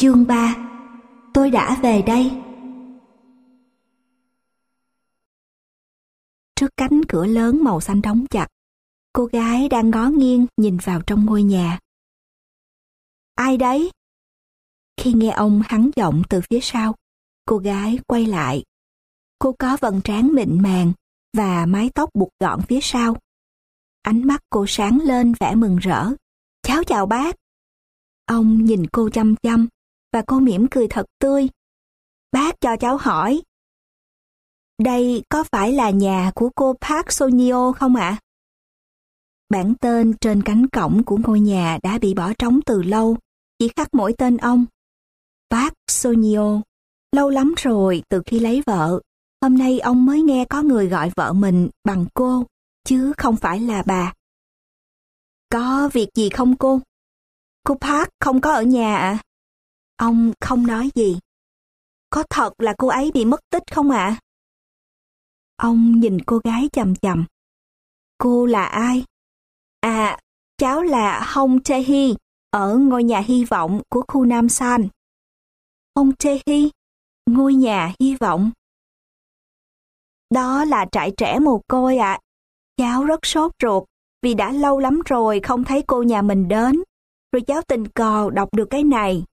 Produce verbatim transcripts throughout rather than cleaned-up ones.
Chương ba. Tôi đã về đây. Trước cánh cửa lớn màu xanh đóng chặt, cô gái đang ngó nghiêng nhìn vào trong ngôi nhà. Ai đấy? Khi nghe ông hắn giọng từ phía sau, cô gái quay lại. Cô có vầng trán mịn màng và mái tóc buộc gọn phía sau. Ánh mắt cô sáng lên vẻ mừng rỡ. Cháu chào bác. Ông nhìn cô chăm chăm và cô mỉm cười thật tươi. Bác cho cháu hỏi, đây có phải là nhà của cô Park Sonio không ạ? Bảng tên trên cánh cổng của ngôi nhà đã bị bỏ trống từ lâu, chỉ khắc mỗi tên ông. Park Sonio. Lâu lắm rồi từ khi lấy vợ, hôm nay ông mới nghe có người gọi vợ mình bằng cô, chứ không phải là bà. Có việc gì không cô? Cô Park không có ở nhà ạ? À? Ông không nói gì. Có thật là cô ấy bị mất tích không ạ? À? Ông nhìn cô gái chằm chằm. Cô là ai? À, cháu là Hong Tae-hee, ở ngôi nhà hy vọng của khu Nam San. Hong Tae-hee, ngôi nhà hy vọng. Đó là trại trẻ mồ côi ạ. À. Cháu rất sốt ruột vì đã lâu lắm rồi không thấy cô nhà mình đến. Rồi cháu tình cờ đọc được cái này.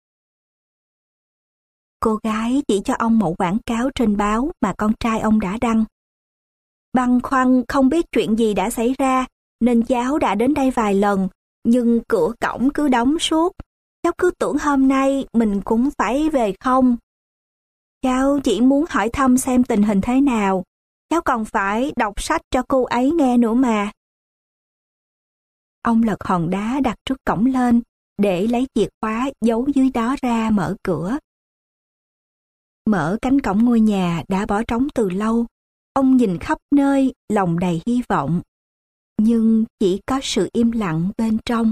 Cô gái chỉ cho ông mẫu quảng cáo trên báo mà con trai ông đã đăng. Băn khoăn không biết chuyện gì đã xảy ra, nên cháu đã đến đây vài lần, nhưng cửa cổng cứ đóng suốt. Cháu cứ tưởng hôm nay mình cũng phải về không. Cháu chỉ muốn hỏi thăm xem tình hình thế nào. Cháu còn phải đọc sách cho cô ấy nghe nữa mà. Ông lật hòn đá đặt trước cổng lên, để lấy chìa khóa giấu dưới đó ra mở cửa. Mở cánh cổng ngôi nhà đã bỏ trống từ lâu, ông nhìn khắp nơi lòng đầy hy vọng, nhưng chỉ có sự im lặng bên trong.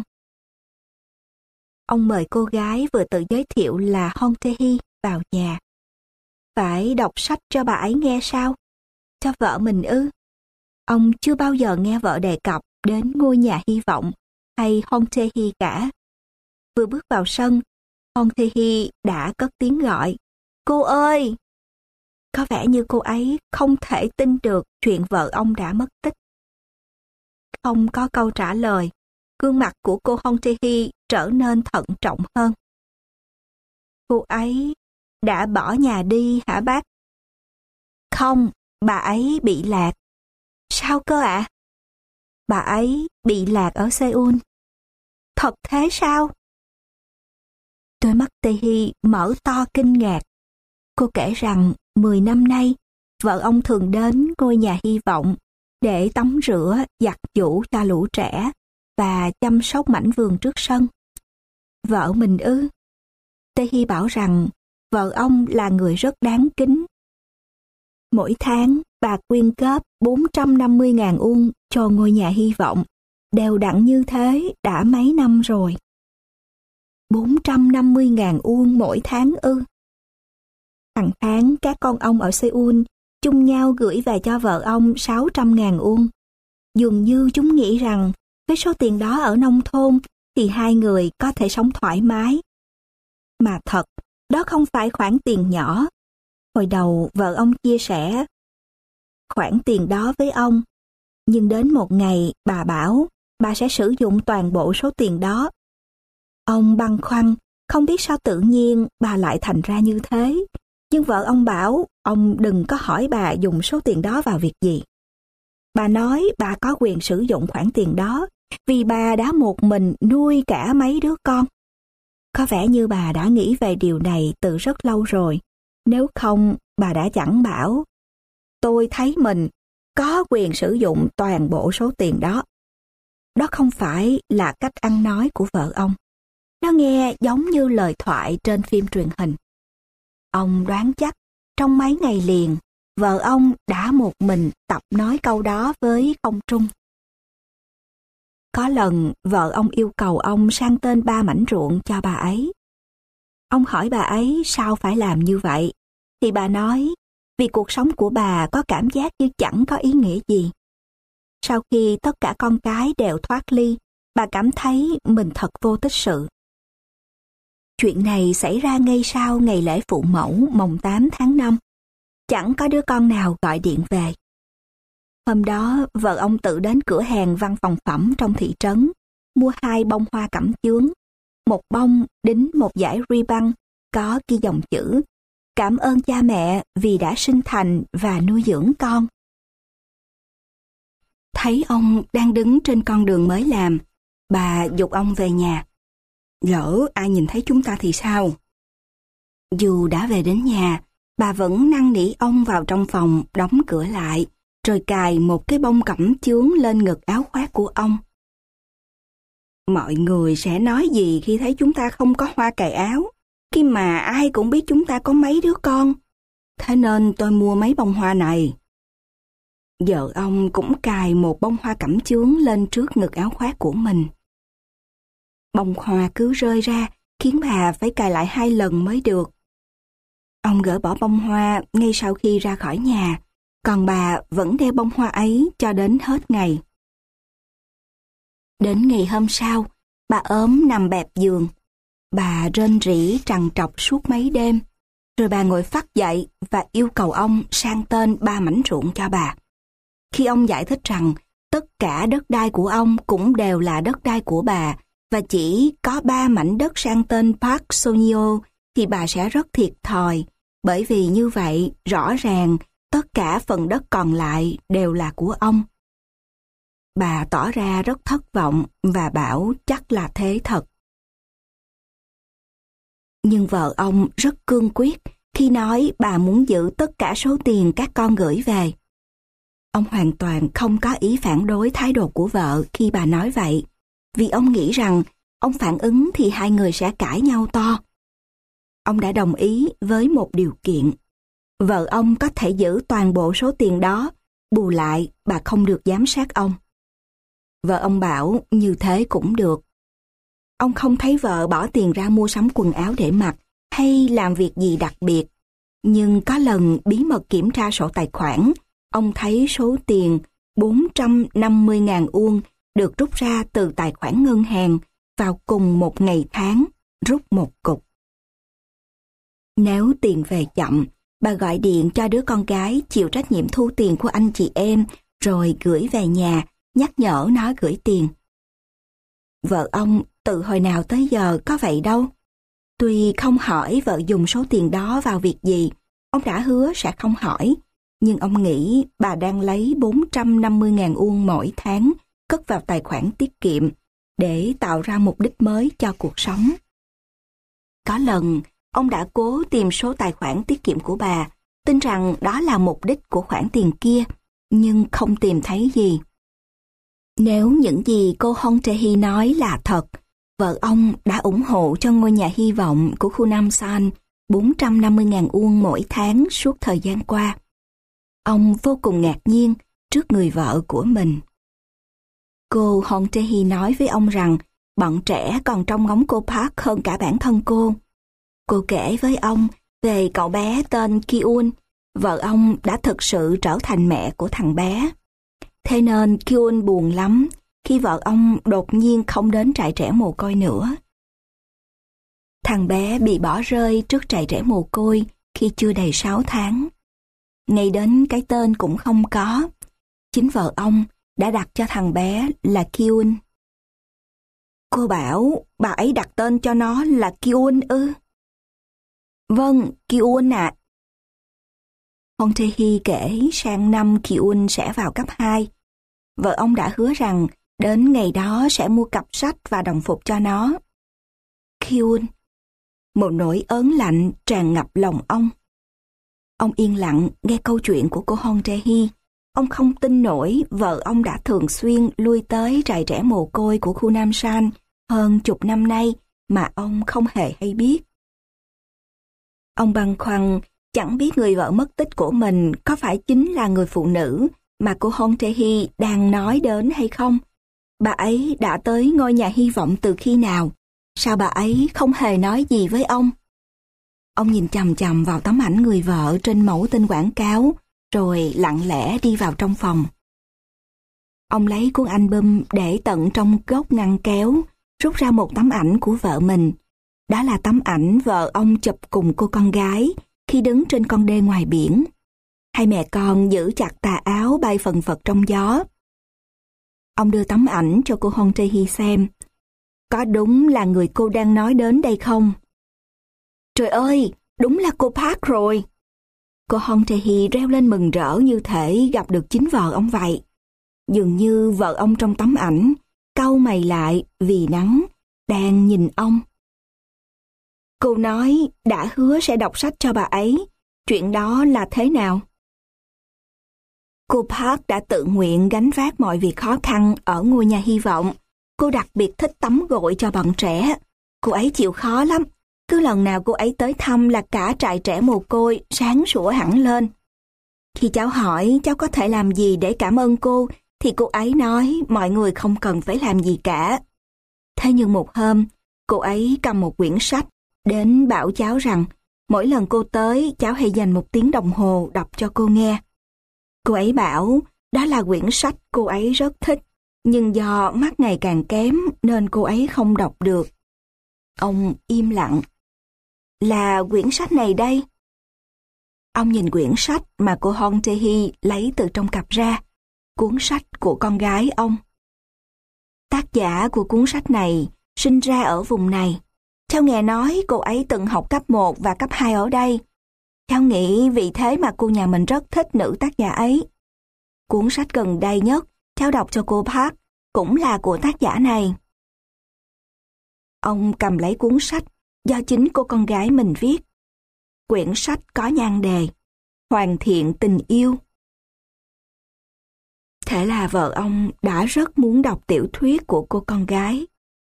Ông mời cô gái vừa tự giới thiệu là Hong Tae-hee vào nhà. Phải đọc sách cho bà ấy nghe sao? Cho vợ mình ư? Ông chưa bao giờ nghe vợ đề cập đến ngôi nhà hy vọng hay Hong Tae-hee cả. Vừa bước vào sân, Hong Tae-hee đã cất tiếng gọi. Cô ơi! Có vẻ như cô ấy không thể tin được chuyện vợ ông đã mất tích. Không có câu trả lời, gương mặt của cô Hong Tae-hee trở nên thận trọng hơn. Cô ấy đã bỏ nhà đi hả bác? Không, bà ấy bị lạc. Sao cơ ạ? À? Bà ấy bị lạc ở Seoul. Thật thế sao? Đôi mắt Tae-hee mở to kinh ngạc. Cô kể rằng mười năm nay, vợ ông thường đến ngôi nhà hy vọng để tắm rửa, giặt giũ cho lũ trẻ và chăm sóc mảnh vườn trước sân. Vợ mình ư? Tae-hee bảo rằng vợ ông là người rất đáng kính. Mỗi tháng, bà quyên góp bốn trăm năm mươi nghìn won cho ngôi nhà hy vọng, đều đặn như thế đã mấy năm rồi. bốn trăm năm mươi nghìn won mỗi tháng ư? Hàng tháng các con ông ở Seoul chung nhau gửi về cho vợ ông sáu trăm nghìn won. Dường như chúng nghĩ rằng với số tiền đó ở nông thôn thì hai người có thể sống thoải mái. Mà thật, đó không phải khoản tiền nhỏ. Hồi đầu vợ ông chia sẻ khoản tiền đó với ông. Nhưng đến một ngày bà bảo bà sẽ sử dụng toàn bộ số tiền đó. Ông băn khoăn, không biết sao tự nhiên bà lại thành ra như thế. Nhưng vợ ông bảo ông đừng có hỏi bà dùng số tiền đó vào việc gì. Bà nói bà có quyền sử dụng khoản tiền đó vì bà đã một mình nuôi cả mấy đứa con. Có vẻ như bà đã nghĩ về điều này từ rất lâu rồi. Nếu không, bà đã chẳng bảo. Tôi thấy mình có quyền sử dụng toàn bộ số tiền đó. Đó không phải là cách ăn nói của vợ ông. Nó nghe giống như lời thoại trên phim truyền hình. Ông đoán chắc trong mấy ngày liền, vợ ông đã một mình tập nói câu đó với Không Trung. Có lần vợ ông yêu cầu ông sang tên ba mảnh ruộng cho bà ấy. Ông hỏi bà ấy sao phải làm như vậy, thì bà nói vì cuộc sống của bà có cảm giác như chẳng có ý nghĩa gì. Sau khi tất cả con cái đều thoát ly, bà cảm thấy mình thật vô tích sự. Chuyện này xảy ra ngay sau ngày lễ phụ mẫu mồng tám tháng năm. Chẳng có đứa con nào gọi điện về. Hôm đó, vợ ông tự đến cửa hàng văn phòng phẩm trong thị trấn, mua hai bông hoa cẩm chướng. Một bông đính một dải ribbon có ghi dòng chữ: cảm ơn cha mẹ vì đã sinh thành và nuôi dưỡng con. Thấy ông đang đứng trên con đường mới làm, bà giục ông về nhà. Lỡ ai nhìn thấy chúng ta thì sao? Dù đã về đến nhà, bà vẫn năn nỉ ông vào trong phòng đóng cửa lại, rồi cài một cái bông cẩm chướng lên ngực áo khoác của ông. Mọi người sẽ nói gì khi thấy chúng ta không có hoa cài áo, khi mà ai cũng biết chúng ta có mấy đứa con. Thế nên tôi mua mấy bông hoa này. Vợ ông cũng cài một bông hoa cẩm chướng lên trước ngực áo khoác của mình. Bông hoa cứ rơi ra, khiến bà phải cài lại hai lần mới được. Ông gỡ bỏ bông hoa ngay sau khi ra khỏi nhà, còn bà vẫn đeo bông hoa ấy cho đến hết ngày. Đến ngày hôm sau, bà ốm nằm bẹp giường. Bà rên rỉ trằn trọc suốt mấy đêm, rồi bà ngồi phắt dậy và yêu cầu ông sang tên ba mảnh ruộng cho bà. Khi ông giải thích rằng tất cả đất đai của ông cũng đều là đất đai của bà, và chỉ có ba mảnh đất sang tên Park Sonio, thì bà sẽ rất thiệt thòi, bởi vì như vậy rõ ràng tất cả phần đất còn lại đều là của ông. Bà tỏ ra rất thất vọng và bảo chắc là thế thật. Nhưng vợ ông rất cương quyết khi nói bà muốn giữ tất cả số tiền các con gửi về. Ông hoàn toàn không có ý phản đối thái độ của vợ khi bà nói vậy, vì ông nghĩ rằng ông phản ứng thì hai người sẽ cãi nhau to. Ông đã đồng ý với một điều kiện. Vợ ông có thể giữ toàn bộ số tiền đó, bù lại bà không được giám sát ông. Vợ ông bảo như thế cũng được. Ông không thấy vợ bỏ tiền ra mua sắm quần áo để mặc hay làm việc gì đặc biệt. Nhưng có lần bí mật kiểm tra sổ tài khoản, ông thấy số tiền bốn trăm năm mươi nghìn won được rút ra từ tài khoản ngân hàng vào cùng một ngày tháng, rút một cục. Nếu tiền về chậm, bà gọi điện cho đứa con gái chịu trách nhiệm thu tiền của anh chị em, rồi gửi về nhà, nhắc nhở nó gửi tiền. Vợ ông từ hồi nào tới giờ có vậy đâu. Tuy không hỏi vợ dùng số tiền đó vào việc gì, ông đã hứa sẽ không hỏi, nhưng ông nghĩ bà đang lấy bốn trăm năm mươi nghìn won mỗi tháng cất vào tài khoản tiết kiệm để tạo ra mục đích mới cho cuộc sống. Có lần, ông đã cố tìm số tài khoản tiết kiệm của bà, tin rằng đó là mục đích của khoản tiền kia, nhưng không tìm thấy gì. Nếu những gì cô Hong Tae-hee nói là thật, vợ ông đã ủng hộ cho ngôi nhà hy vọng của khu Nam San bốn trăm năm mươi nghìn won mỗi tháng suốt thời gian qua. Ông vô cùng ngạc nhiên trước người vợ của mình. Cô Hong Tae-hee nói với ông rằng bọn trẻ còn trông ngóng cô Park hơn cả bản thân cô. Cô kể với ông về cậu bé tên Kyun, vợ ông đã thực sự trở thành mẹ của thằng bé. Thế nên Kyun buồn lắm khi vợ ông đột nhiên không đến trại trẻ mồ côi nữa. Thằng bé bị bỏ rơi trước trại trẻ mồ côi khi chưa đầy sáu tháng. Ngay đến cái tên cũng không có. Chính vợ ông đã đặt cho thằng bé là Kyun. Cô bảo bà ấy đặt tên cho nó là Kyun ư? Vâng, Kyun ạ. À. Hong Tae-hee kể sang năm Kyun sẽ vào cấp hai. Vợ ông đã hứa rằng đến ngày đó sẽ mua cặp sách và đồng phục cho nó. Kyun. Một nỗi ớn lạnh tràn ngập lòng ông. Ông yên lặng nghe câu chuyện của cô Hong Tae-hee. Ông không tin nổi vợ ông đã thường xuyên lui tới trại trẻ mồ côi của khu Nam San hơn chục năm nay mà ông không hề hay biết. Ông băn khoăn chẳng biết người vợ mất tích của mình có phải chính là người phụ nữ mà cô Hong Tae-hee đang nói đến hay không. Bà ấy đã tới ngôi nhà hy vọng từ khi nào? Sao bà ấy không hề nói gì với ông? Ông nhìn chằm chằm vào tấm ảnh người vợ trên mẫu tin quảng cáo, rồi lặng lẽ đi vào trong phòng. Ông lấy cuốn album để tận trong góc ngăn kéo, rút ra một tấm ảnh của vợ mình. Đó là tấm ảnh vợ ông chụp cùng cô con gái khi đứng trên con đê ngoài biển. Hai mẹ con giữ chặt tà áo bay phần phật trong gió. Ông đưa tấm ảnh cho cô Hon Tae-hee xem. Có đúng là người cô đang nói đến đây không? Trời ơi, đúng là cô Park rồi. Cô Hon Tae-hee reo lên mừng rỡ như thể gặp được chính vợ ông vậy. Dường như vợ ông trong tấm ảnh cau mày lại vì nắng, đang nhìn ông. Cô nói đã hứa sẽ đọc sách cho bà ấy. Chuyện đó là thế nào? Cô Park đã tự nguyện gánh vác mọi việc khó khăn ở ngôi nhà hy vọng. Cô đặc biệt thích tắm gội cho bọn trẻ. Cô ấy chịu khó lắm. Cứ lần nào cô ấy tới thăm là cả trại trẻ mồ côi sáng sủa hẳn lên. Khi cháu hỏi cháu có thể làm gì để cảm ơn cô, thì cô ấy nói mọi người không cần phải làm gì cả. Thế nhưng một hôm, cô ấy cầm một quyển sách, đến bảo cháu rằng mỗi lần cô tới, cháu hãy dành một tiếng đồng hồ đọc cho cô nghe. Cô ấy bảo đó là quyển sách cô ấy rất thích, nhưng do mắt ngày càng kém nên cô ấy không đọc được. Ông im lặng. Là quyển sách này đây. Ông nhìn quyển sách mà cô Hon Tae-hee lấy từ trong cặp ra, cuốn sách của con gái ông. Tác giả của cuốn sách này sinh ra ở vùng này. Cháu nghe nói cô ấy từng học cấp một và cấp hai ở đây. Cháu nghĩ vì thế mà cô nhà mình rất thích nữ tác giả ấy. Cuốn sách gần đây nhất cháu đọc cho cô Park cũng là của tác giả này. Ông cầm lấy cuốn sách do chính cô con gái mình viết. Quyển sách có nhan đề Hoàn thiện tình yêu. Thế là vợ ông đã rất muốn đọc tiểu thuyết của cô con gái.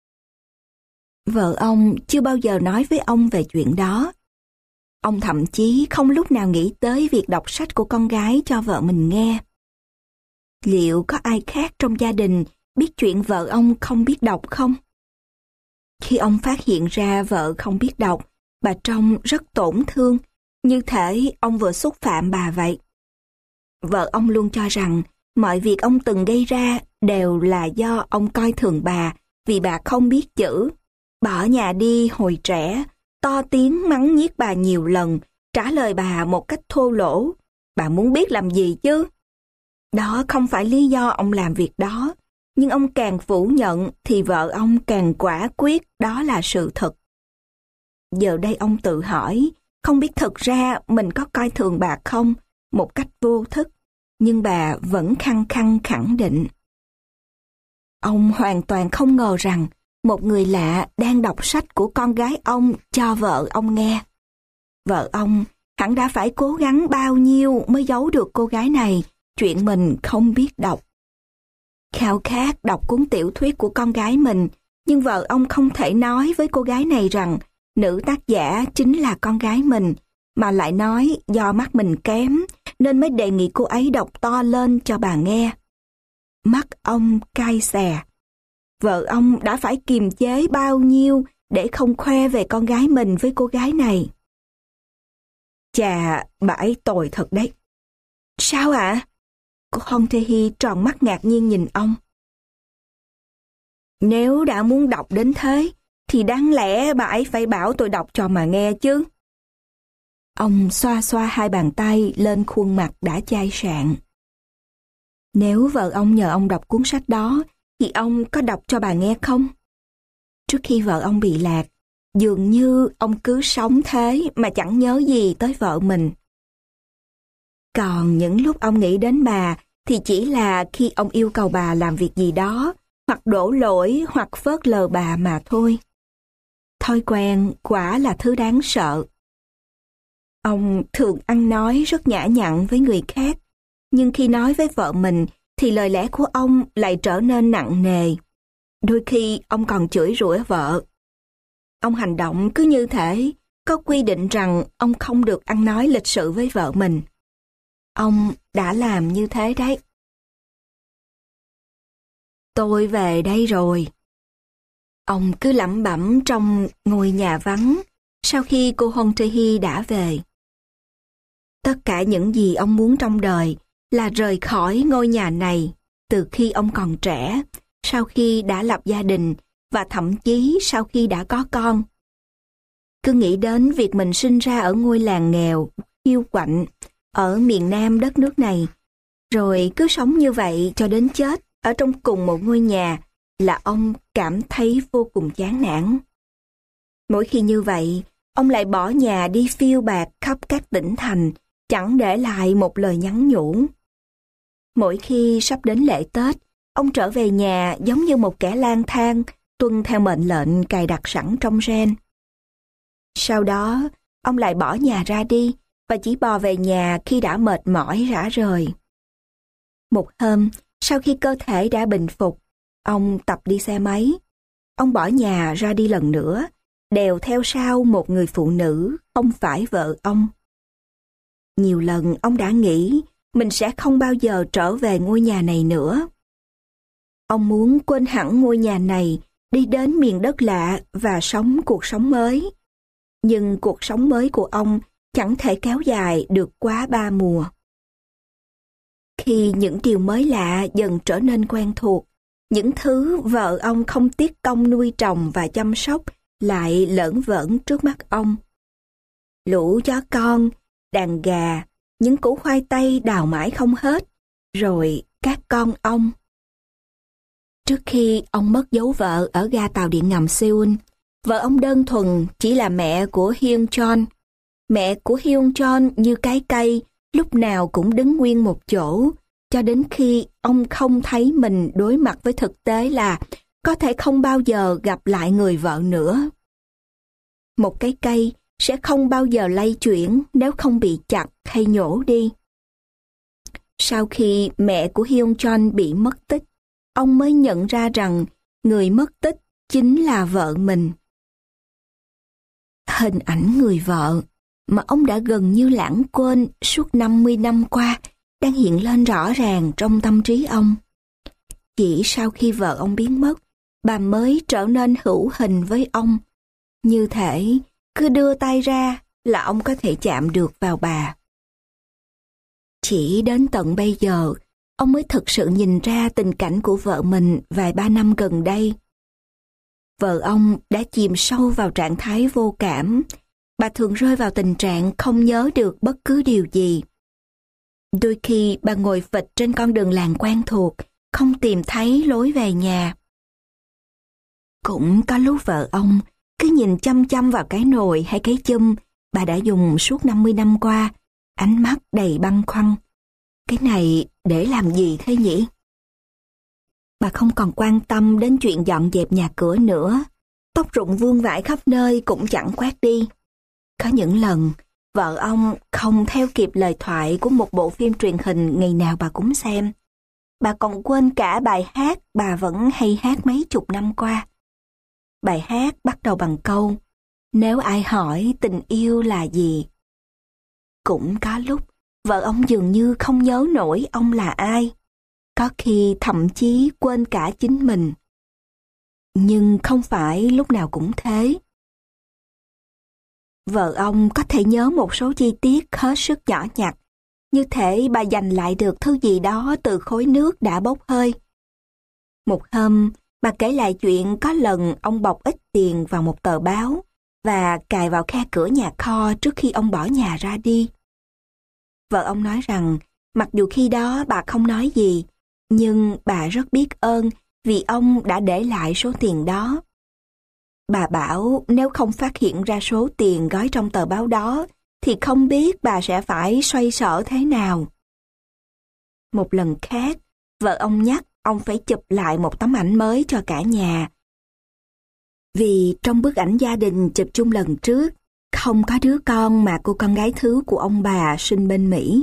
Vợ ông chưa bao giờ nói với ông về chuyện đó. Ông thậm chí không lúc nào nghĩ tới việc đọc sách của con gái cho vợ mình nghe. Liệu có ai khác trong gia đình biết chuyện vợ ông không biết đọc không? Khi ông phát hiện ra vợ không biết đọc, bà trông rất tổn thương, như thể ông vừa xúc phạm bà vậy. Vợ ông luôn cho rằng mọi việc ông từng gây ra đều là do ông coi thường bà vì bà không biết chữ. Bỏ nhà đi hồi trẻ, to tiếng mắng nhiếc bà nhiều lần, trả lời bà một cách thô lỗ. Bà muốn biết làm gì chứ? Đó không phải lý do ông làm việc đó, nhưng ông càng phủ nhận thì vợ ông càng quả quyết đó là sự thật. Giờ đây ông tự hỏi, không biết thực ra mình có coi thường bà không, một cách vô thức, nhưng bà vẫn khăng khăng khẳng định. Ông hoàn toàn không ngờ rằng một người lạ đang đọc sách của con gái ông cho vợ ông nghe. Vợ ông hẳn đã phải cố gắng bao nhiêu mới giấu được cô gái này chuyện mình không biết đọc. Khao khát đọc cuốn tiểu thuyết của con gái mình, nhưng vợ ông không thể nói với cô gái này rằng nữ tác giả chính là con gái mình, mà lại nói do mắt mình kém nên mới đề nghị cô ấy đọc to lên cho bà nghe. Mắt ông cay xè. Vợ ông đã phải kiềm chế bao nhiêu để không khoe về con gái mình với cô gái này. Chà, bà ấy tồi thật đấy. Sao ạ? À? Cô Hon Tae-hee tròn mắt ngạc nhiên nhìn ông. Nếu đã muốn đọc đến thế, thì đáng lẽ bà ấy phải bảo tôi đọc cho mà nghe chứ. Ông xoa xoa hai bàn tay lên khuôn mặt đã chai sạn. Nếu vợ ông nhờ ông đọc cuốn sách đó, thì ông có đọc cho bà nghe không? Trước khi vợ ông bị lạc, dường như ông cứ sống thế mà chẳng nhớ gì tới vợ mình. Còn những lúc ông nghĩ đến bà thì chỉ là khi ông yêu cầu bà làm việc gì đó, hoặc đổ lỗi hoặc phớt lờ bà mà thôi. Thói quen quả là thứ đáng sợ. Ông thường ăn nói rất nhã nhặn với người khác, nhưng khi nói với vợ mình thì lời lẽ của ông lại trở nên nặng nề. Đôi khi ông còn chửi rủa vợ. Ông hành động cứ như thể có quy định rằng ông không được ăn nói lịch sự với vợ mình. Ông đã làm như thế đấy. Tôi về đây rồi. Ông cứ lẩm bẩm trong ngôi nhà vắng sau khi cô Hon Tae-hee đã về. Tất cả những gì ông muốn trong đời là rời khỏi ngôi nhà này từ khi ông còn trẻ, sau khi đã lập gia đình và thậm chí sau khi đã có con. cứ nghĩ đến việc mình sinh ra ở ngôi làng nghèo, hiu quạnh, ở miền Nam đất nước này, rồi cứ sống như vậy cho đến chết ở trong cùng một ngôi nhà, là ông cảm thấy vô cùng chán nản. Mỗi khi như vậy, ông lại bỏ nhà đi phiêu bạt khắp các tỉnh thành, chẳng để lại một lời nhắn nhủ. Mỗi khi sắp đến lễ Tết, ông trở về nhà giống như một kẻ lang thang, tuân theo mệnh lệnh cài đặt sẵn trong gen. Sau đó, ông lại bỏ nhà ra đi và chỉ bò về nhà khi đã mệt mỏi rã rời. Một hôm, sau khi cơ thể đã bình phục, ông tập đi xe máy. Ông bỏ nhà ra đi lần nữa, đèo theo sau một người phụ nữ không phải vợ ông. Nhiều lần ông đã nghĩ mình sẽ không bao giờ trở về ngôi nhà này nữa. Ông muốn quên hẳn ngôi nhà này, đi đến miền đất lạ và sống cuộc sống mới. Nhưng cuộc sống mới của ông chẳng thể kéo dài được quá ba mùa. Khi những điều mới lạ dần trở nên quen thuộc, những thứ vợ ông không tiếc công nuôi trồng và chăm sóc lại lởn vởn trước mắt ông. Lũ chó con, đàn gà, những củ khoai tây đào mãi không hết, rồi các con ông. Trước khi ông mất dấu vợ ở ga tàu điện ngầm Seoul, vợ ông đơn thuần chỉ là mẹ của Hyun Chon. Mẹ của Hyun Chon như cái cây, lúc nào cũng đứng nguyên một chỗ, cho đến khi ông không thấy mình đối mặt với thực tế là có thể không bao giờ gặp lại người vợ nữa. Một cái cây sẽ không bao giờ lay chuyển nếu không bị chặt hay nhổ đi. Sau khi mẹ của Hyun Chon bị mất tích, ông mới nhận ra rằng người mất tích chính là vợ mình. Hình ảnh người vợ mà ông đã gần như lãng quên suốt năm mươi năm qua đang hiện lên rõ ràng trong tâm trí ông. Chỉ sau khi vợ ông biến mất, bà mới trở nên hữu hình với ông. Như thể cứ đưa tay ra là ông có thể chạm được vào bà. Chỉ đến tận bây giờ, ông mới thực sự nhìn ra tình cảnh của vợ mình vài ba năm gần đây. Vợ ông đã chìm sâu vào trạng thái vô cảm. Bà thường rơi vào tình trạng không nhớ được bất cứ điều gì. Đôi khi bà ngồi phịch trên con đường làng quen thuộc, không tìm thấy lối về nhà. Cũng có lúc vợ ông cứ nhìn chăm chăm vào cái nồi hay cái chum bà đã dùng suốt năm mươi năm qua, ánh mắt đầy băn khoăn. Cái này để làm gì thế nhỉ? Bà không còn quan tâm đến chuyện dọn dẹp nhà cửa nữa. Tóc rụng vương vãi khắp nơi cũng chẳng quét đi. Có những lần, vợ ông không theo kịp lời thoại của một bộ phim truyền hình ngày nào bà cũng xem. Bà còn quên cả bài hát bà vẫn hay hát mấy chục năm qua. Bài hát bắt đầu bằng câu, nếu ai hỏi tình yêu là gì? Cũng có lúc, vợ ông dường như không nhớ nổi ông là ai. Có khi thậm chí quên cả chính mình. Nhưng không phải lúc nào cũng thế. Vợ ông có thể nhớ một số chi tiết hết sức nhỏ nhặt, như thể bà giành lại được thứ gì đó từ khối nước đã bốc hơi. Một hôm, bà kể lại chuyện có lần ông bọc ít tiền vào một tờ báo và cài vào khe cửa nhà kho trước khi ông bỏ nhà ra đi. Vợ ông nói rằng, mặc dù khi đó bà không nói gì, nhưng bà rất biết ơn vì ông đã để lại số tiền đó. Bà bảo nếu không phát hiện ra số tiền gói trong tờ báo đó, thì không biết bà sẽ phải xoay sở thế nào. Một lần khác, vợ ông nhắc ông phải chụp lại một tấm ảnh mới cho cả nhà. Vì trong bức ảnh gia đình chụp chung lần trước, không có đứa con mà cô con gái thứ của ông bà sinh bên Mỹ.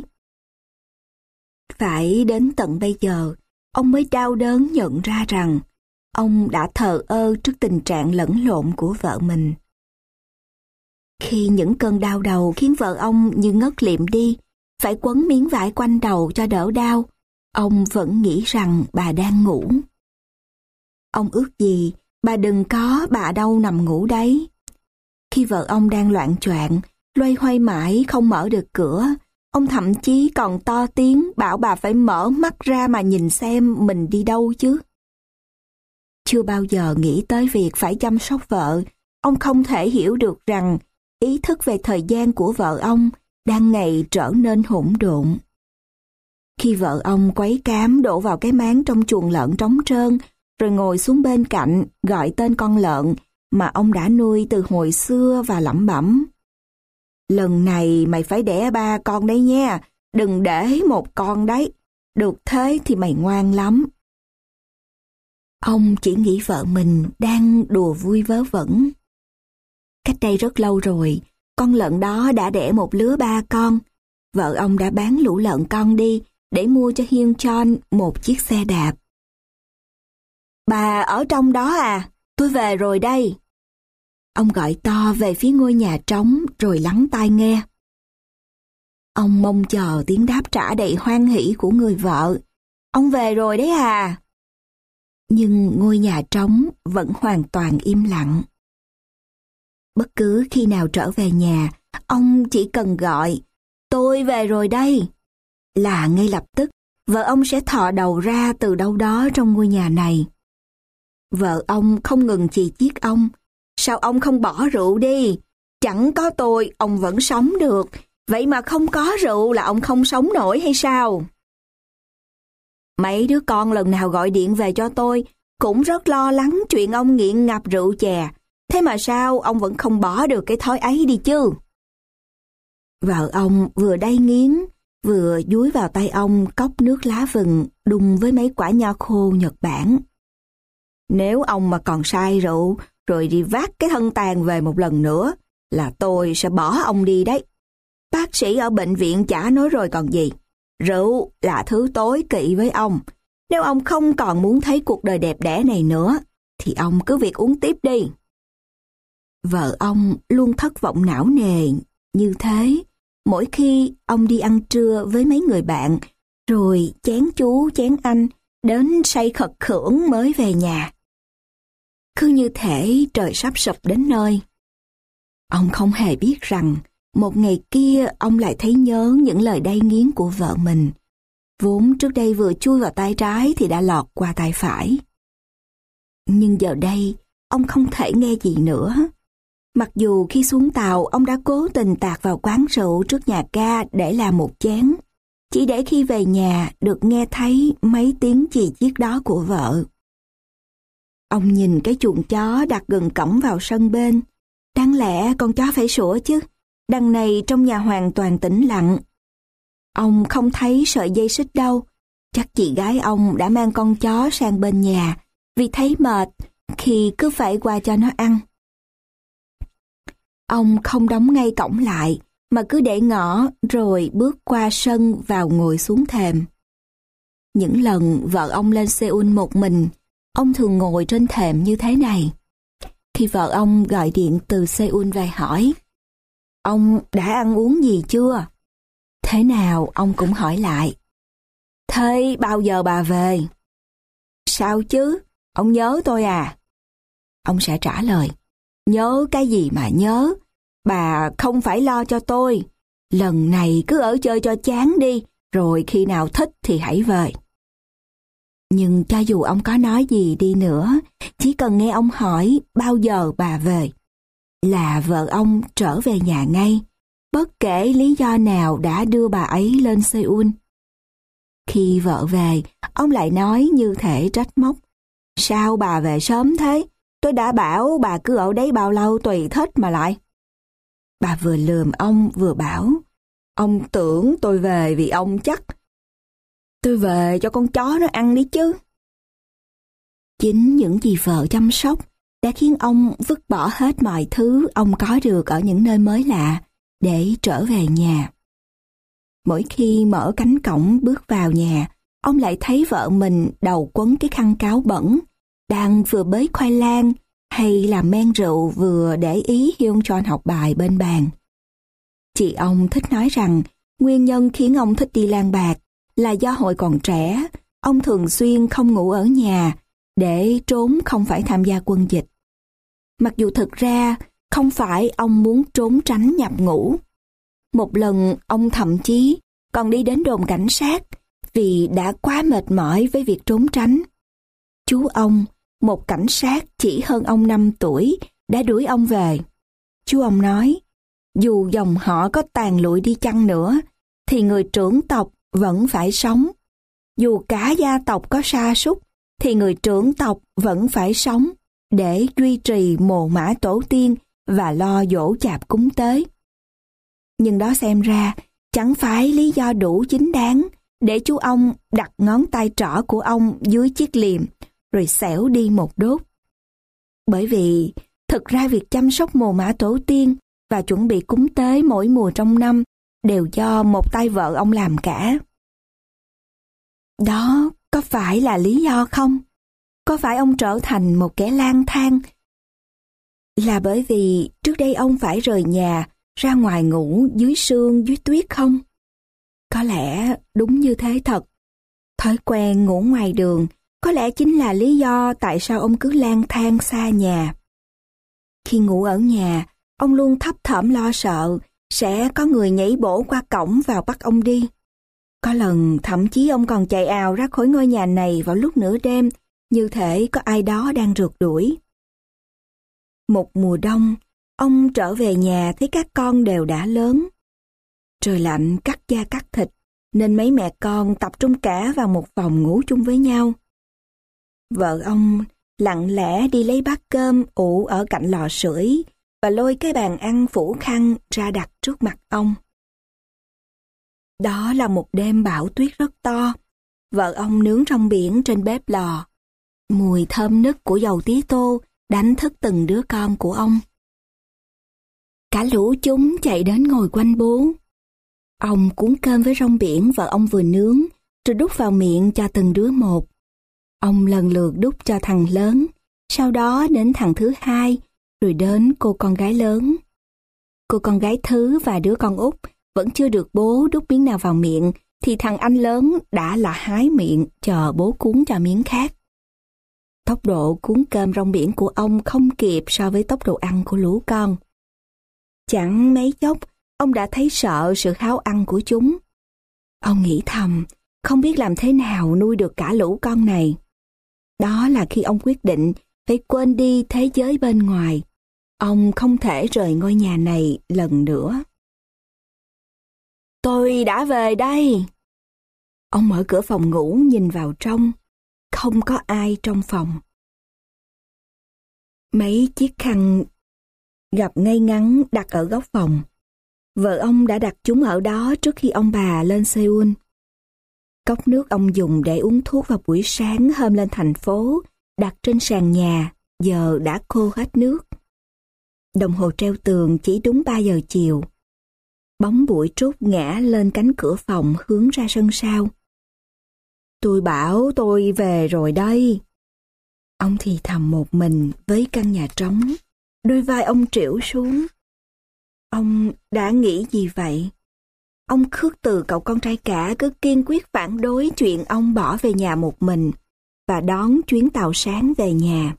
Phải đến tận bây giờ, ông mới đau đớn nhận ra rằng ông đã thờ ơ trước tình trạng lẫn lộn của vợ mình. Khi những cơn đau đầu khiến vợ ông như ngất lịm đi, phải quấn miếng vải quanh đầu cho đỡ đau, ông vẫn nghĩ rằng bà đang ngủ. Ông ước gì bà đừng có bà đâu nằm ngủ đấy. Khi vợ ông đang loạng choạng, loay hoay mãi không mở được cửa, ông thậm chí còn to tiếng bảo bà phải mở mắt ra mà nhìn xem mình đi đâu chứ. Chưa bao giờ nghĩ tới việc phải chăm sóc vợ, ông không thể hiểu được rằng ý thức về thời gian của vợ ông đang ngày trở nên hỗn độn. Khi vợ ông quấy cám đổ vào cái máng trong chuồng lợn trống trơn, rồi ngồi xuống bên cạnh gọi tên con lợn mà ông đã nuôi từ hồi xưa và lẩm bẩm: "Lần này mày phải đẻ ba con đấy nha, đừng để một con đấy, được thế thì mày ngoan lắm." Ông chỉ nghĩ vợ mình đang đùa vui vớ vẩn. Cách đây rất lâu rồi, con lợn đó đã đẻ một lứa ba con. Vợ ông đã bán lũ lợn con đi để mua cho Hyun Chon một chiếc xe đạp. "Bà ở trong đó à? Tôi về rồi đây." Ông gọi to về phía ngôi nhà trống rồi lắng tai nghe. Ông mong chờ tiếng đáp trả đầy hoan hỉ của người vợ. "Ông về rồi đấy à?" Nhưng ngôi nhà trống vẫn hoàn toàn im lặng. Bất cứ khi nào trở về nhà, ông chỉ cần gọi "Tôi về rồi đây" là ngay lập tức vợ ông sẽ thò đầu ra từ đâu đó trong ngôi nhà này. Vợ ông không ngừng chì chiết ông: "Sao ông không bỏ rượu đi? Chẳng có tôi ông vẫn sống được, vậy mà không có rượu là ông không sống nổi hay sao? Mấy đứa con lần nào gọi điện về cho tôi cũng rất lo lắng chuyện ông nghiện ngập rượu chè, thế mà sao ông vẫn không bỏ được cái thói ấy đi chứ?" Vợ ông vừa đay nghiến, vừa dúi vào tay ông cốc nước lá vừng đun với mấy quả nho khô Nhật Bản. "Nếu ông mà còn say rượu, rồi đi vác cái thân tàn về một lần nữa, là tôi sẽ bỏ ông đi đấy. Bác sĩ ở bệnh viện chả nói rồi còn gì. Rượu là thứ tối kỵ với ông. Nếu ông không còn muốn thấy cuộc đời đẹp đẽ này nữa, thì ông cứ việc uống tiếp đi." Vợ ông luôn thất vọng não nề như thế mỗi khi ông đi ăn trưa với mấy người bạn, rồi chén chú chén anh đến say khật khưởng mới về nhà. Cứ như thể trời sắp sụp đến nơi. Ông không hề biết rằng một ngày kia ông lại thấy nhớ những lời đay nghiến của vợ mình, vốn trước đây vừa chui vào tay trái thì đã lọt qua tay phải. Nhưng giờ đây ông không thể nghe gì nữa. Mặc dù khi xuống tàu ông đã cố tình tạt vào quán rượu trước nhà ga để làm một chén, chỉ để khi về nhà được nghe thấy mấy tiếng chì chiết đó của vợ. Ông nhìn cái chuồng chó đặt gần cổng vào sân bên. Đáng lẽ con chó phải sủa chứ, đằng này trong nhà hoàn toàn tĩnh lặng. Ông không thấy sợi dây xích đâu, chắc chị gái ông đã mang con chó sang bên nhà vì thấy mệt khi cứ phải qua cho nó ăn. Ông không đóng ngay cổng lại, mà cứ để ngỏ rồi bước qua sân vào ngồi xuống thềm. Những lần vợ ông lên Seoul một mình, ông thường ngồi trên thềm như thế này. Khi vợ ông gọi điện từ Seoul về hỏi: "Ông đã ăn uống gì chưa?" Thế nào ông cũng hỏi lại: "Thế bao giờ bà về?" "Sao chứ, ông nhớ tôi à?" Ông sẽ trả lời: "Nhớ cái gì mà nhớ, bà không phải lo cho tôi. Lần này cứ ở chơi cho chán đi, rồi khi nào thích thì hãy về." Nhưng cho dù ông có nói gì đi nữa, chỉ cần nghe ông hỏi bao giờ bà về, là vợ ông trở về nhà ngay, bất kể lý do nào đã đưa bà ấy lên Seoul. Khi vợ về, ông lại nói như thể trách móc: "Sao bà về sớm thế? Tôi đã bảo bà cứ ở đấy bao lâu tùy thích mà lại." Bà vừa lườm ông vừa bảo: "Ông tưởng tôi về vì ông chắc. Tôi về cho con chó nó ăn đi chứ." Chính những gì vợ chăm sóc đã khiến ông vứt bỏ hết mọi thứ ông có được ở những nơi mới lạ để trở về nhà. Mỗi khi mở cánh cổng bước vào nhà, ông lại thấy vợ mình đầu quấn cái khăn cáo bẩn, đang vừa bới khoai lang hay làm men rượu vừa để ý Hyun Chon học bài bên bàn. Chị ông thích nói rằng nguyên nhân khiến ông thích đi lang bạc là do hồi còn trẻ, ông thường xuyên không ngủ ở nhà để trốn không phải tham gia quân dịch. Mặc dù thực ra không phải ông muốn trốn tránh nhập ngũ. Một lần ông thậm chí còn đi đến đồn cảnh sát vì đã quá mệt mỏi với việc trốn tránh. Chú ông, một cảnh sát chỉ hơn ông năm tuổi, đã đuổi ông về. Chú ông nói, dù dòng họ có tàn lụi đi chăng nữa, thì người trưởng tộc vẫn phải sống. Dù cả gia tộc có sa sút, thì người trưởng tộc vẫn phải sống để duy trì mồ mả tổ tiên và lo dỗ chạp cúng tế. Nhưng đó xem ra chẳng phải lý do đủ chính đáng để chú ông đặt ngón tay trỏ của ông dưới chiếc liềm rồi xẻo đi một đốt. Bởi vì thực ra việc chăm sóc mồ mả tổ tiên và chuẩn bị cúng tế mỗi mùa trong năm đều do một tay vợ ông làm cả. Đó có phải là lý do không? Có phải ông trở thành một kẻ lang thang là bởi vì trước đây ông phải rời nhà ra ngoài ngủ dưới sương dưới tuyết không? Có lẽ đúng như thế thật. Thói quen ngủ ngoài đường có lẽ chính là lý do tại sao ông cứ lang thang xa nhà. Khi ngủ ở nhà, ông luôn thấp thỏm lo sợ sẽ có người nhảy bổ qua cổng vào bắt ông đi. Có lần thậm chí ông còn chạy ào ra khỏi ngôi nhà này vào lúc nửa đêm, như thể có ai đó đang rượt đuổi. Một mùa đông, ông trở về nhà thấy các con đều đã lớn. Trời lạnh cắt da cắt thịt, nên mấy mẹ con tập trung cả vào một phòng ngủ chung với nhau. Vợ ông lặng lẽ đi lấy bát cơm ủ ở cạnh lò sưởi và lôi cái bàn ăn phủ khăn ra đặt trước mặt ông. Đó là một đêm bão tuyết rất to. Vợ ông nướng rong biển trên bếp lò. Mùi thơm nức của dầu tía tô đánh thức từng đứa con của ông. Cả lũ chúng chạy đến ngồi quanh bố. Ông cuốn cơm với rong biển vợ ông vừa nướng, rồi đút vào miệng cho từng đứa một. Ông lần lượt đút cho thằng lớn, sau đó đến thằng thứ hai, rồi đến cô con gái lớn. Cô con gái thứ và đứa con út vẫn chưa được bố đút miếng nào vào miệng, thì thằng anh lớn đã là hái miệng chờ bố cuốn cho miếng khác. Tốc độ cuốn cơm rong biển của ông không kịp so với tốc độ ăn của lũ con. Chẳng mấy chốc, ông đã thấy sợ sự háo ăn của chúng. Ông nghĩ thầm, không biết làm thế nào nuôi được cả lũ con này. Đó là khi ông quyết định phải quên đi thế giới bên ngoài. Ông không thể rời ngôi nhà này lần nữa. Tôi đã về đây. Ông mở cửa phòng ngủ nhìn vào trong. Không có ai trong phòng. Mấy chiếc khăn gập ngay ngắn đặt ở góc phòng. Vợ ông đã đặt chúng ở đó trước khi ông bà lên Seoul. Cốc nước ông dùng để uống thuốc vào buổi sáng hôm lên thành phố, đặt trên sàn nhà, giờ đã khô hết nước. Đồng hồ treo tường chỉ đúng ba giờ chiều. Bóng bụi trút ngã lên cánh cửa phòng hướng ra sân sau. Tôi bảo tôi về rồi đây. Ông thì thầm một mình với căn nhà trống, đôi vai ông trĩu xuống. Ông đã nghĩ gì vậy? Ông khước từ cậu con trai cả cứ kiên quyết phản đối chuyện ông bỏ về nhà một mình và đón chuyến tàu sáng về nhà.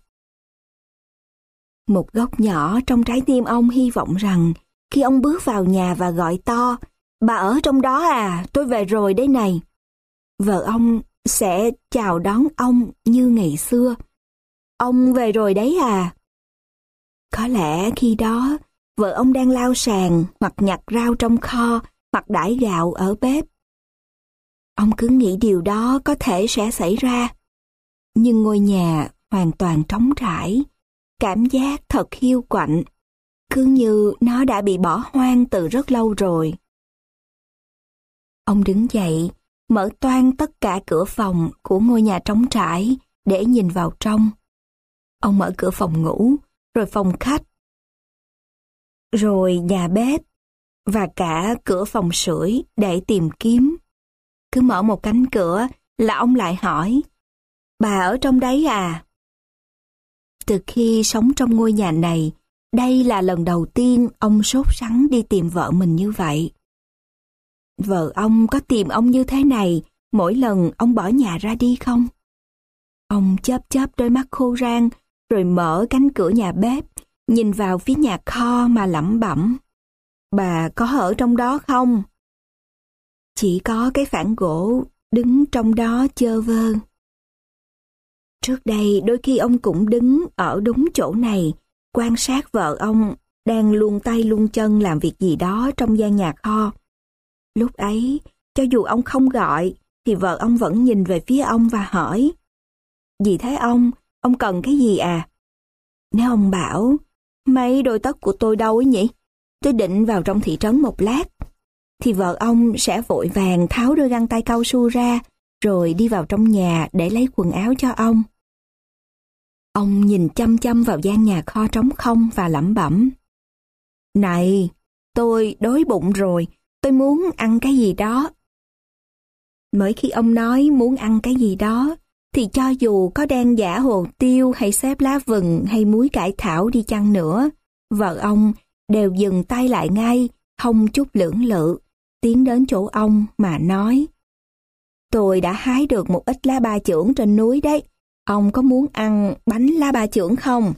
Một góc nhỏ trong trái tim ông hy vọng rằng khi ông bước vào nhà và gọi to, bà ở trong đó à, tôi về rồi đây này, vợ ông sẽ chào đón ông như ngày xưa. Ông về rồi đấy à? Có lẽ khi đó, vợ ông đang lau sàn hoặc nhặt rau trong kho hoặc đãi gạo ở bếp. Ông cứ nghĩ điều đó có thể sẽ xảy ra. Nhưng ngôi nhà hoàn toàn trống trải, cảm giác thật hiu quạnh, cứ như nó đã bị bỏ hoang từ rất lâu rồi. Ông đứng dậy, mở toang tất cả cửa phòng của ngôi nhà trống trải để nhìn vào trong. Ông mở cửa phòng ngủ, rồi phòng khách, rồi nhà bếp, và cả cửa phòng sưởi để tìm kiếm. Cứ mở một cánh cửa là ông lại hỏi, bà ở trong đấy à? Từ khi sống trong ngôi nhà này, đây là lần đầu tiên ông sốt sắng đi tìm vợ mình như vậy. Vợ ông có tìm ông như thế này mỗi lần ông bỏ nhà ra đi không? Ông chớp chớp đôi mắt khô rang, rồi mở cánh cửa nhà bếp, nhìn vào phía nhà kho mà lẩm bẩm. Bà có ở trong đó không? Chỉ có cái phản gỗ đứng trong đó chơ vơ. Trước đây đôi khi ông cũng đứng ở đúng chỗ này, quan sát vợ ông đang luồn tay luồn chân làm việc gì đó trong gian nhà kho. Lúc ấy, cho dù ông không gọi, thì vợ ông vẫn nhìn về phía ông và hỏi: "Gì thế ông? Ông cần cái gì à?" Nếu ông bảo: "Mấy đôi tất của tôi đâu ấy nhỉ? Tôi định vào trong thị trấn một lát", thì vợ ông sẽ vội vàng tháo đôi găng tay cao su ra, rồi đi vào trong nhà để lấy quần áo cho ông. Ông nhìn chăm chăm vào gian nhà kho trống không và lẩm bẩm: "Này, tôi đói bụng rồi, tôi muốn ăn cái gì đó." Mỗi khi ông nói muốn ăn cái gì đó, thì cho dù có đen giã hồ tiêu hay xếp lá vừng hay muối cải thảo đi chăng nữa, vợ ông đều dừng tay lại ngay, không chút lưỡng lự, tiến đến chỗ ông mà nói: "Tôi đã hái được một ít lá ba chưởng trên núi đấy. Ông có muốn ăn bánh lá ba chưởng không?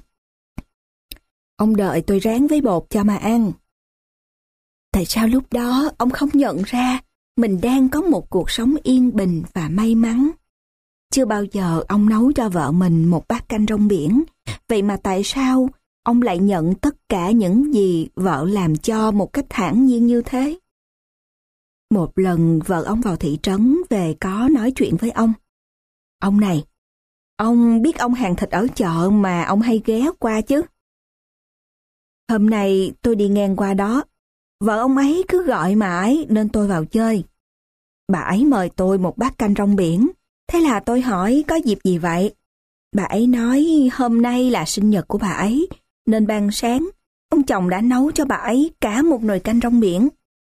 Ông đợi tôi rán với bột cho mà ăn." Tại sao lúc đó ông không nhận ra mình đang có một cuộc sống yên bình và may mắn? Chưa bao giờ ông nấu cho vợ mình một bát canh rong biển, vậy mà tại sao ông lại nhận tất cả những gì vợ làm cho một cách thản nhiên như thế? Một lần vợ ông vào thị trấn về có nói chuyện với ông: "Ông này, ông biết ông hàng thịt ở chợ mà ông hay ghé qua chứ?" "Hôm nay tôi đi ngang qua đó, vợ ông ấy cứ gọi mãi nên tôi vào chơi. Bà ấy mời tôi một bát canh rong biển, thế là tôi hỏi có dịp gì vậy. Bà ấy nói hôm nay là sinh nhật của bà ấy, nên ban sáng ông chồng đã nấu cho bà ấy cả một nồi canh rong biển."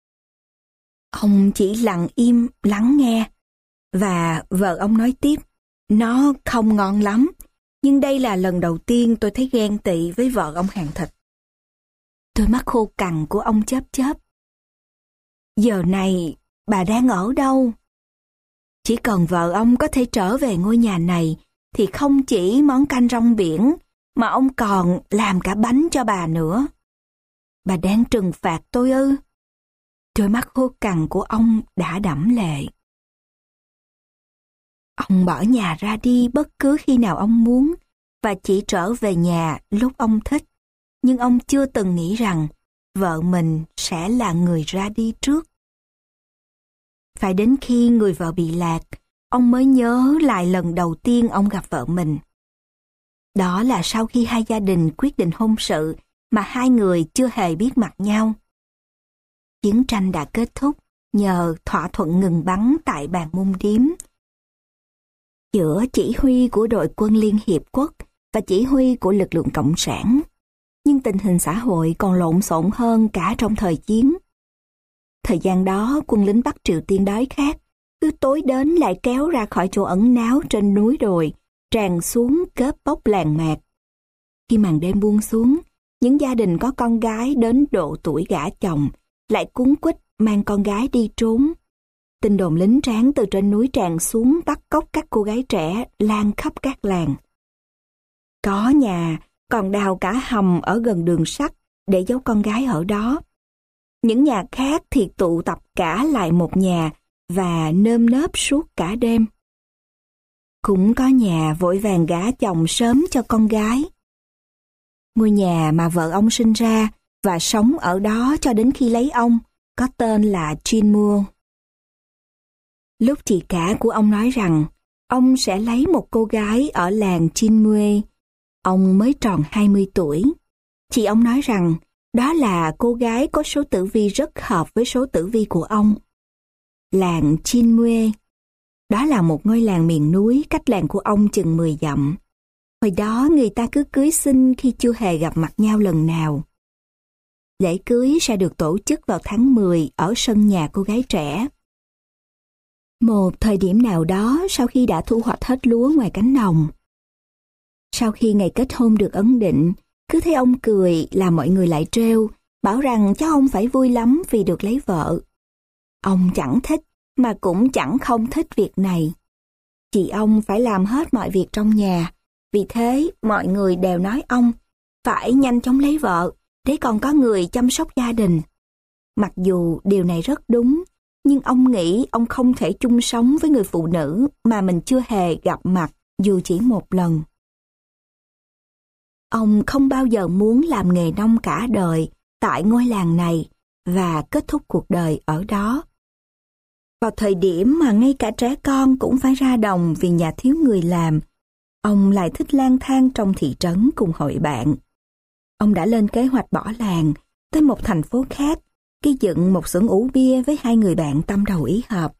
Ông chỉ lặng im lắng nghe, và vợ ông nói tiếp: "Nó không ngon lắm, nhưng đây là lần đầu tiên tôi thấy ghen tị với vợ ông hàng thịt." Đôi mắt khô cằn của ông chớp chớp. "Giờ này bà đang ở đâu?" Chỉ cần vợ ông có thể trở về ngôi nhà này, thì không chỉ món canh rong biển, mà ông còn làm cả bánh cho bà nữa. "Bà đang trừng phạt tôi ư?" Đôi mắt khô cằn của ông đã đẫm lệ. Ông bỏ nhà ra đi bất cứ khi nào ông muốn, và chỉ trở về nhà lúc ông thích. Nhưng ông chưa từng nghĩ rằng vợ mình sẽ là người ra đi trước. Phải đến khi người vợ bị lạc, ông mới nhớ lại lần đầu tiên ông gặp vợ mình. Đó là sau khi hai gia đình quyết định hôn sự mà hai người chưa hề biết mặt nhau. Chiến tranh đã kết thúc nhờ thỏa thuận ngừng bắn tại bàn môn điếm giữa chỉ huy của đội quân Liên Hiệp Quốc và chỉ huy của lực lượng Cộng sản. Nhưng tình hình xã hội còn lộn xộn hơn cả trong thời chiến. Thời gian đó, quân lính Bắc Triều Tiên đói khát, cứ tối đến lại kéo ra khỏi chỗ ẩn náu trên núi đồi, tràn xuống cướp bóc làng mạc. Khi màn đêm buông xuống, những gia đình có con gái đến độ tuổi gả chồng lại cuống quýt mang con gái đi trốn. Tin đồn lính tráng từ trên núi tràn xuống bắt cóc các cô gái trẻ lan khắp các làng. Có nhà còn đào cả hầm ở gần đường sắt để giấu con gái ở đó. Những nhà khác thì tụ tập cả lại một nhà và nơm nớp suốt cả đêm. Cũng có nhà vội vàng gả chồng sớm cho con gái. Ngôi nhà mà vợ ông sinh ra và sống ở đó cho đến khi lấy ông có tên là Chinmua. Lúc chị cả của ông nói rằng ông sẽ lấy một cô gái ở làng Chinmue, ông mới tròn hai mươi tuổi. Chị ông nói rằng đó là cô gái có số tử vi rất hợp với số tử vi của ông. Làng Chinmue, đó là một ngôi làng miền núi cách làng của ông chừng mười dặm. Hồi đó người ta cứ cưới xin khi chưa hề gặp mặt nhau lần nào. Lễ cưới sẽ được tổ chức vào tháng mười ở sân nhà cô gái trẻ. Một thời điểm nào đó sau khi đã thu hoạch hết lúa ngoài cánh đồng. Sau khi ngày kết hôn được ấn định, cứ thấy ông cười là mọi người lại trêu, bảo rằng cháu ông phải vui lắm vì được lấy vợ. Ông chẳng thích mà cũng chẳng không thích việc này. Chị ông phải làm hết mọi việc trong nhà, vì thế mọi người đều nói ông phải nhanh chóng lấy vợ để còn có người chăm sóc gia đình. Mặc dù điều này rất đúng, nhưng ông nghĩ ông không thể chung sống với người phụ nữ mà mình chưa hề gặp mặt dù chỉ một lần. Ông không bao giờ muốn làm nghề nông cả đời tại ngôi làng này và kết thúc cuộc đời ở đó. Vào thời điểm mà ngay cả trẻ con cũng phải ra đồng vì nhà thiếu người làm, ông lại thích lang thang trong thị trấn cùng hội bạn. Ông đã lên kế hoạch bỏ làng tới một thành phố khác, gây dựng một xưởng ủ bia với hai người bạn tâm đầu ý hợp.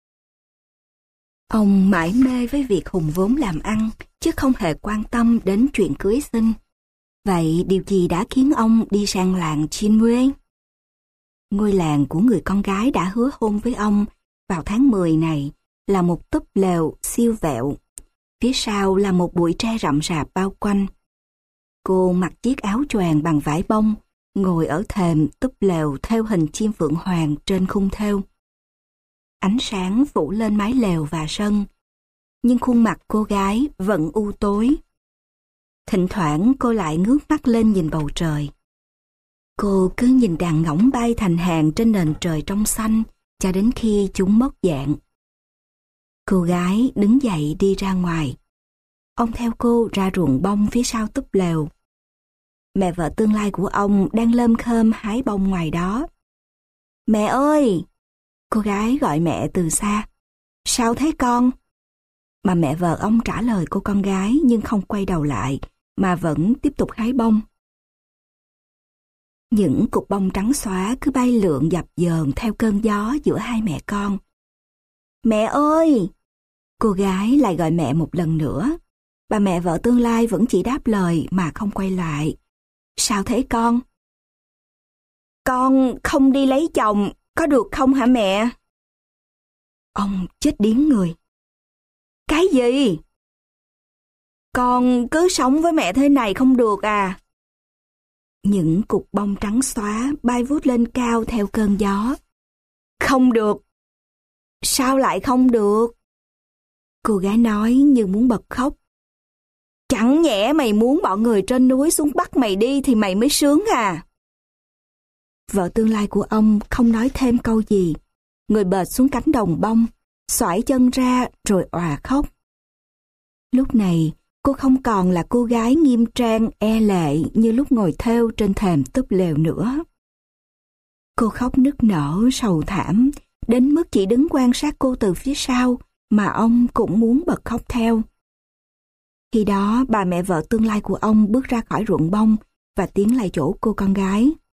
Ông mải mê với việc hùng vốn làm ăn, chứ không hề quan tâm đến chuyện cưới xin. Vậy điều gì đã khiến ông đi sang làng Chinmue? Ngôi làng của người con gái đã hứa hôn với ông vào tháng mười này là một túp lều siêu vẹo. Phía sau là một bụi tre rậm rạp bao quanh. Cô mặc chiếc áo choàng bằng vải bông, ngồi ở thềm túp lều thêu hình chim phượng hoàng trên khung thêu. Ánh sáng phủ lên mái lều và sân, nhưng khuôn mặt cô gái vẫn u tối. Thỉnh thoảng cô lại ngước mắt lên nhìn bầu trời. Cô cứ nhìn đàn ngỗng bay thành hàng trên nền trời trong xanh cho đến khi chúng mất dạng. Cô gái đứng dậy đi ra ngoài. Ông theo cô ra ruộng bông phía sau túp lều. Mẹ vợ tương lai của ông đang lơm khơm hái bông ngoài đó. Mẹ ơi! Cô gái gọi mẹ từ xa. Sao thế con? Mà mẹ vợ ông trả lời cô con gái nhưng không quay đầu lại, mà vẫn tiếp tục hái bông. Những cục bông trắng xóa cứ bay lượn dập dờn theo cơn gió giữa hai mẹ con. Mẹ ơi! Cô gái lại gọi mẹ một lần nữa. Bà mẹ vợ tương lai vẫn chỉ đáp lời mà không quay lại. Sao thế con? Con không đi lấy chồng, có được không hả mẹ? Ông chết điếng người. Cái gì? Con cứ sống với mẹ thế này không được à? Những cục bông trắng xóa bay vút lên cao theo cơn gió. Không được. Sao lại không được? Cô gái nói như muốn bật khóc. Chẳng nhẽ mày muốn bọn người trên núi xuống bắt mày đi thì mày mới sướng à? Vợ tương lai của ông không nói thêm câu gì. Người bệt xuống cánh đồng bông, xoải chân ra rồi òa khóc. Lúc này, cô không còn là cô gái nghiêm trang e lệ như lúc ngồi thêu trên thềm túp lều nữa. Cô khóc nức nở sầu thảm, đến mức chỉ đứng quan sát cô từ phía sau mà ông cũng muốn bật khóc theo. Khi đó bà mẹ vợ tương lai của ông bước ra khỏi ruộng bông và tiến lại chỗ cô con gái.